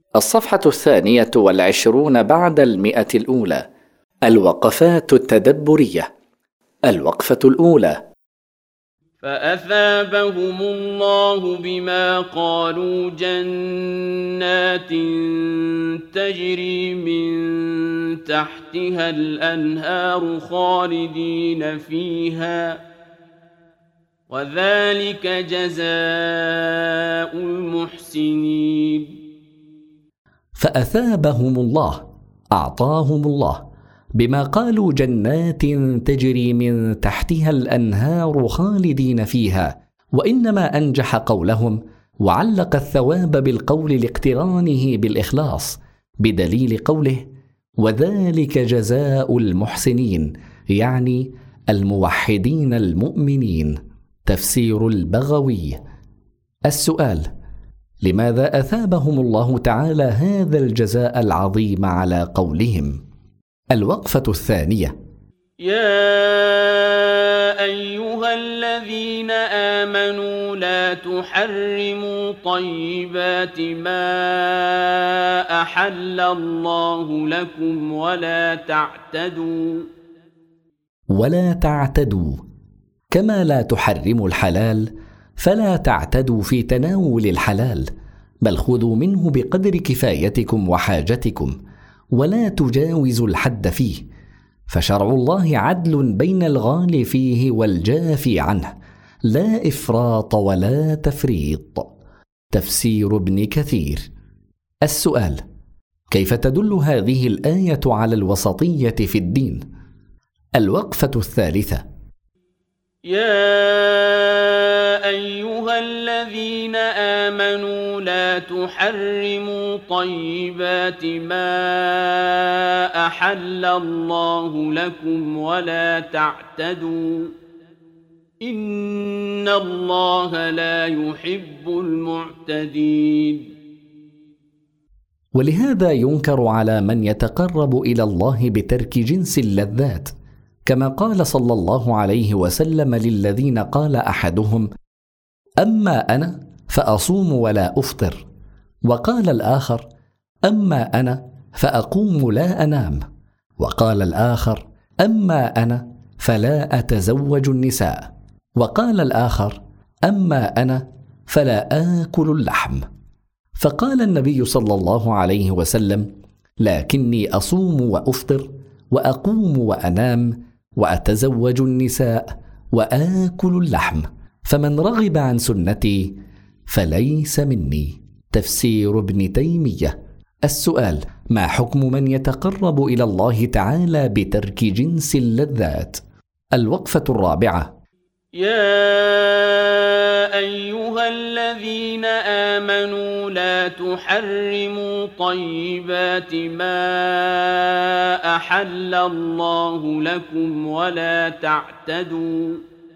الصفحة 22 بعد 100 الأولى. الوقفات التدبرية. الوقفة الأولى: فأثابهم الله بما قالوا جنات تجري من تحتها الأنهار خالدين فيها، وذلك جزاء المحسنين. فأثابهم الله، أعطاهم الله بما قالوا جنات تجري من تحتها الأنهار خالدين فيها، وإنما أنجح قولهم وعلق الثواب بالقول لاقترانه بالإخلاص، بدليل قوله وذلك جزاء المحسنين، يعني الموحدين المؤمنين. تفسير البغوي. السؤال: لماذا أثابهم الله تعالى هذا الجزاء العظيم على قولهم؟ الوقفة الثانية: يا أيها الذين آمنوا لا تحرموا طيبات ما أحل الله لكم ولا تعتدوا، كما لا تحرموا الحلال فلا تعتدوا في تناول الحلال، بل خذوا منه بقدر كفايتكم وحاجتكم، ولا تجاوزوا الحد فيه، فشرع الله عدل بين الغال فيه والجافي عنه، لا إفراط ولا تفريط. تفسير ابن كثير. السؤال: كيف تدل هذه الآية على الوسطية في الدين؟ الوقفة الثالثة: يا أيها الذين آمنوا لا تحرموا طيبات ما أحل الله لكم ولا تعتدوا، إن الله لا يحب المعتدين. ولهذا ينكر على من يتقرب إلى الله بترك جنس اللذات، كما قال صلى الله عليه وسلم للذين قال أحدهم أما أنا فأصوم ولا أفطر، وقال الآخر أما أنا فأقوم لا أنام، وقال الآخر أما أنا فلا أتزوج النساء، وقال الآخر أما أنا فلا آكل اللحم. فقال النبي صلى الله عليه وسلم لكني أصوم وأفطر وأقوم وأنام وأتزوج النساء وآكل اللحم، فمن رغب عن سنتي فليس مني. تفسير ابن تيمية. السؤال: ما حكم من يتقرب إلى الله تعالى بترك جنس اللذات؟ الوقفة الرابعة: يا أيها الذين آمنوا لا تحرموا طيبات ما أحل الله لكم ولا تعتدوا،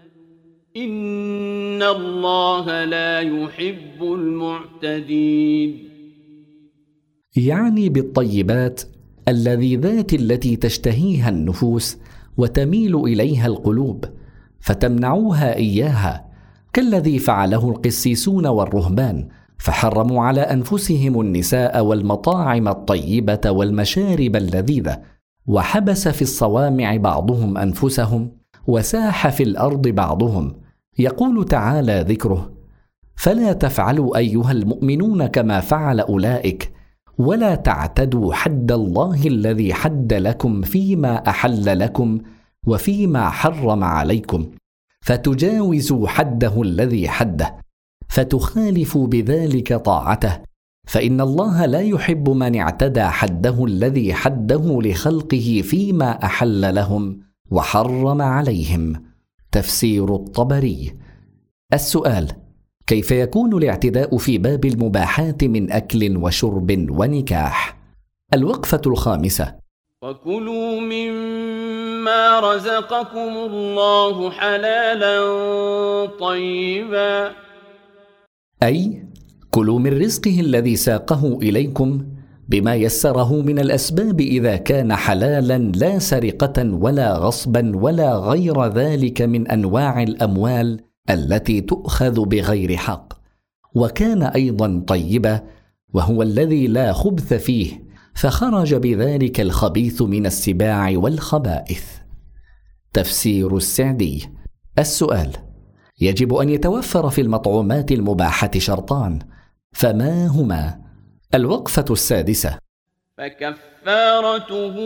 إن الله لا يحب المعتدين. يعني بالطيبات اللذيذات التي تشتهيها النفوس وتميل إليها القلوب، فتمنعوها إياها، كالذي فعله القسيسون والرهبان، فحرموا على أنفسهم النساء والمطاعم الطيبة والمشارب اللذيذة، وحبس في الصوامع بعضهم أنفسهم، وساح في الأرض بعضهم. يقول تعالى ذكره: فلا تفعلوا أيها المؤمنون كما فعل أولئك، ولا تعتدوا حد الله الذي حد لكم فيما أحل لكم وفيما حرم عليكم، فتجاوزوا حده الذي حده، فتخالفوا بذلك طاعته، فإن الله لا يحب من اعتدى حده الذي حده لخلقه فيما أحل لهم وحرم عليهم. تفسير الطبري. السؤال: كيف يكون الاعتداء في باب المباحات من أكل وشرب ونكاح؟ الوقفة الخامسة: وكلوا مما رزقكم الله حلالا طيبا، أي كلوا من رزقه الذي ساقه إليكم بما يسره من الأسباب إذا كان حلالا، لا سرقة ولا غصبا ولا غير ذلك من أنواع الأموال التي تؤخذ بغير حق، وكان أيضا طيبة وهو الذي لا خبث فيه، فخرج بذلك الخبيث من السباع والخبائث. تفسير السعدي. السؤال: يجب أن يتوفر في المطعومات المباحة شرطان، فما هما؟ الوقفة السادسة. فكفارته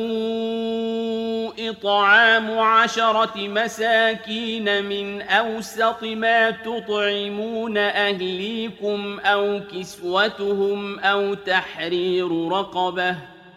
إطعام 10 مساكين من أوسط ما تطعمون أهليكم أو كسوتهم أو تحرير رقبة.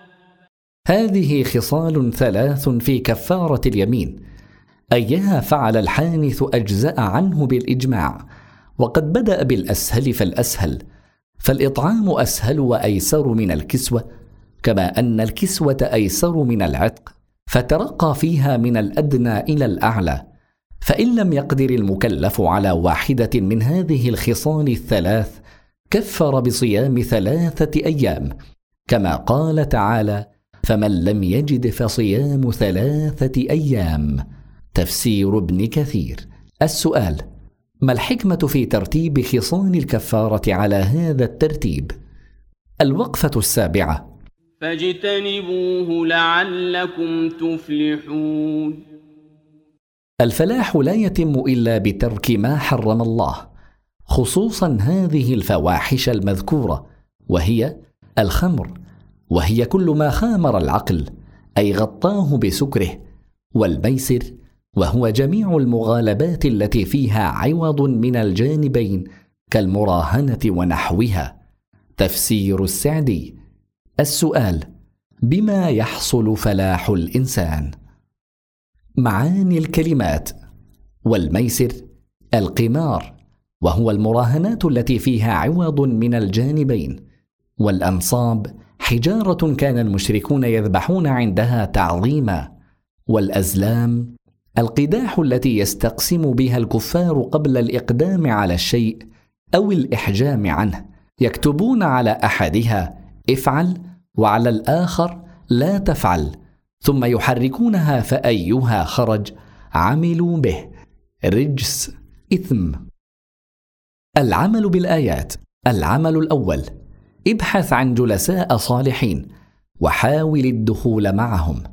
هذه خصال 3 في كفارة اليمين، أيها فعل الحانث أجزأ عنه بالإجماع، وقد بدأ بالأسهل فالأسهل، فالإطعام أسهل وأيسر من الكسوة، كما أن الكسوة أيسر من العتق، فترقى فيها من الأدنى إلى الأعلى. فإن لم يقدر المكلف على واحدة من هذه الخصال 3 كفر بصيام 3 أيام، كما قال تعالى: فمن لم يجد فصيام 3 أيام. تفسير ابن كثير. السؤال: ما الحكمة في ترتيب خصال الكفارة على هذا الترتيب؟ الوقفة السابعة. فاجتنبوه لعلكم تفلحون. الفلاح لا يتم إلا بترك ما حرم الله، خصوصا هذه الفواحش المذكورة، وهي الخمر، وهي كل ما خامر العقل أي غطاه بسكره، والميسر، وهو جميع المغالبات التي فيها عوض من الجانبين كالمراهنة ونحوها. تفسير السعدي. السؤال: بما يحصل فلاح الإنسان؟ معاني الكلمات: والميسر القمار، وهو المراهنات التي فيها عوض من الجانبين، والأنصاب حجارة كان المشركون يذبحون عندها تعظيما، والأزلام القداح التي يستقسم بها الكفار قبل الإقدام على الشيء أو الإحجام عنه، يكتبون على أحدها افعل وعلى الآخر لا تفعل، ثم يحركونها فأيها خرج عملوا به، رجس، إثم. العمل بالآيات. العمل الأول: ابحث عن جلساء صالحين وحاول الدخول معهم.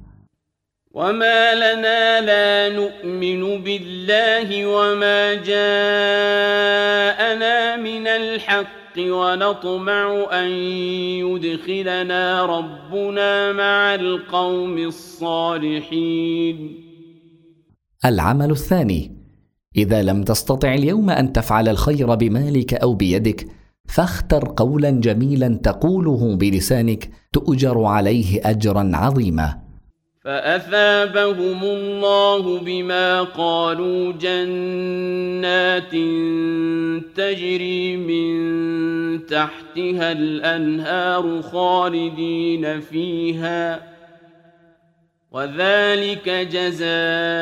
وما لنا لا نؤمن بالله وما جاءنا من الحق ونطمع أن يدخلنا ربنا مع القوم الصالحين. العمل الثاني: إذا لم تستطع اليوم أن تفعل الخير بمالك أو بيدك، فاختر قولا جميلا تقوله بلسانك تؤجر عليه أجرا عظيما. فأثابهم الله بما قالوا جنات تجري من تحتها الأنهار خالدين فيها، وذلك جزاء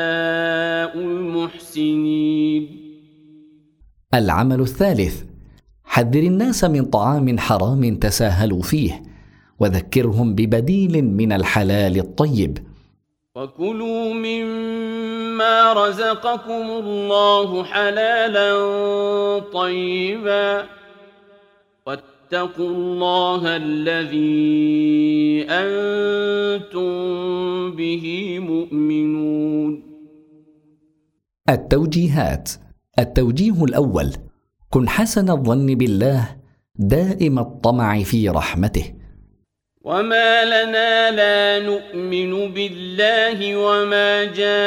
المحسنين. العمل الثالث: حذر الناس من طعام حرام تساهلوا فيه، وذكرهم ببديل من الحلال الطيب. وكلوا مما رزقكم الله حلالا طيبا واتقوا الله الذي أنتم به مؤمنون. التوجيهات. التوجيه الأول: كن حسن الظن بالله دائم الطمع في رحمته. وما لنا لا نؤمن بالله وما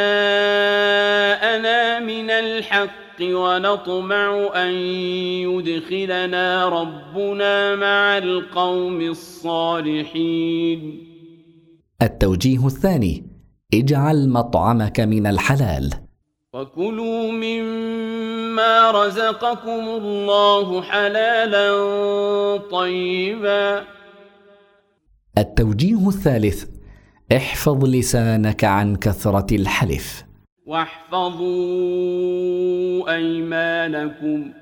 جاءنا من الحق ونطمع أن يدخلنا ربنا مع القوم الصالحين. التوجيه الثاني: اجعل مطعمك من الحلال. وكلوا مما رزقكم الله حلالا طيبا. التوجيه الثالث: احفظ لسانك عن كثرة الحلف. واحفظوا أيمانكم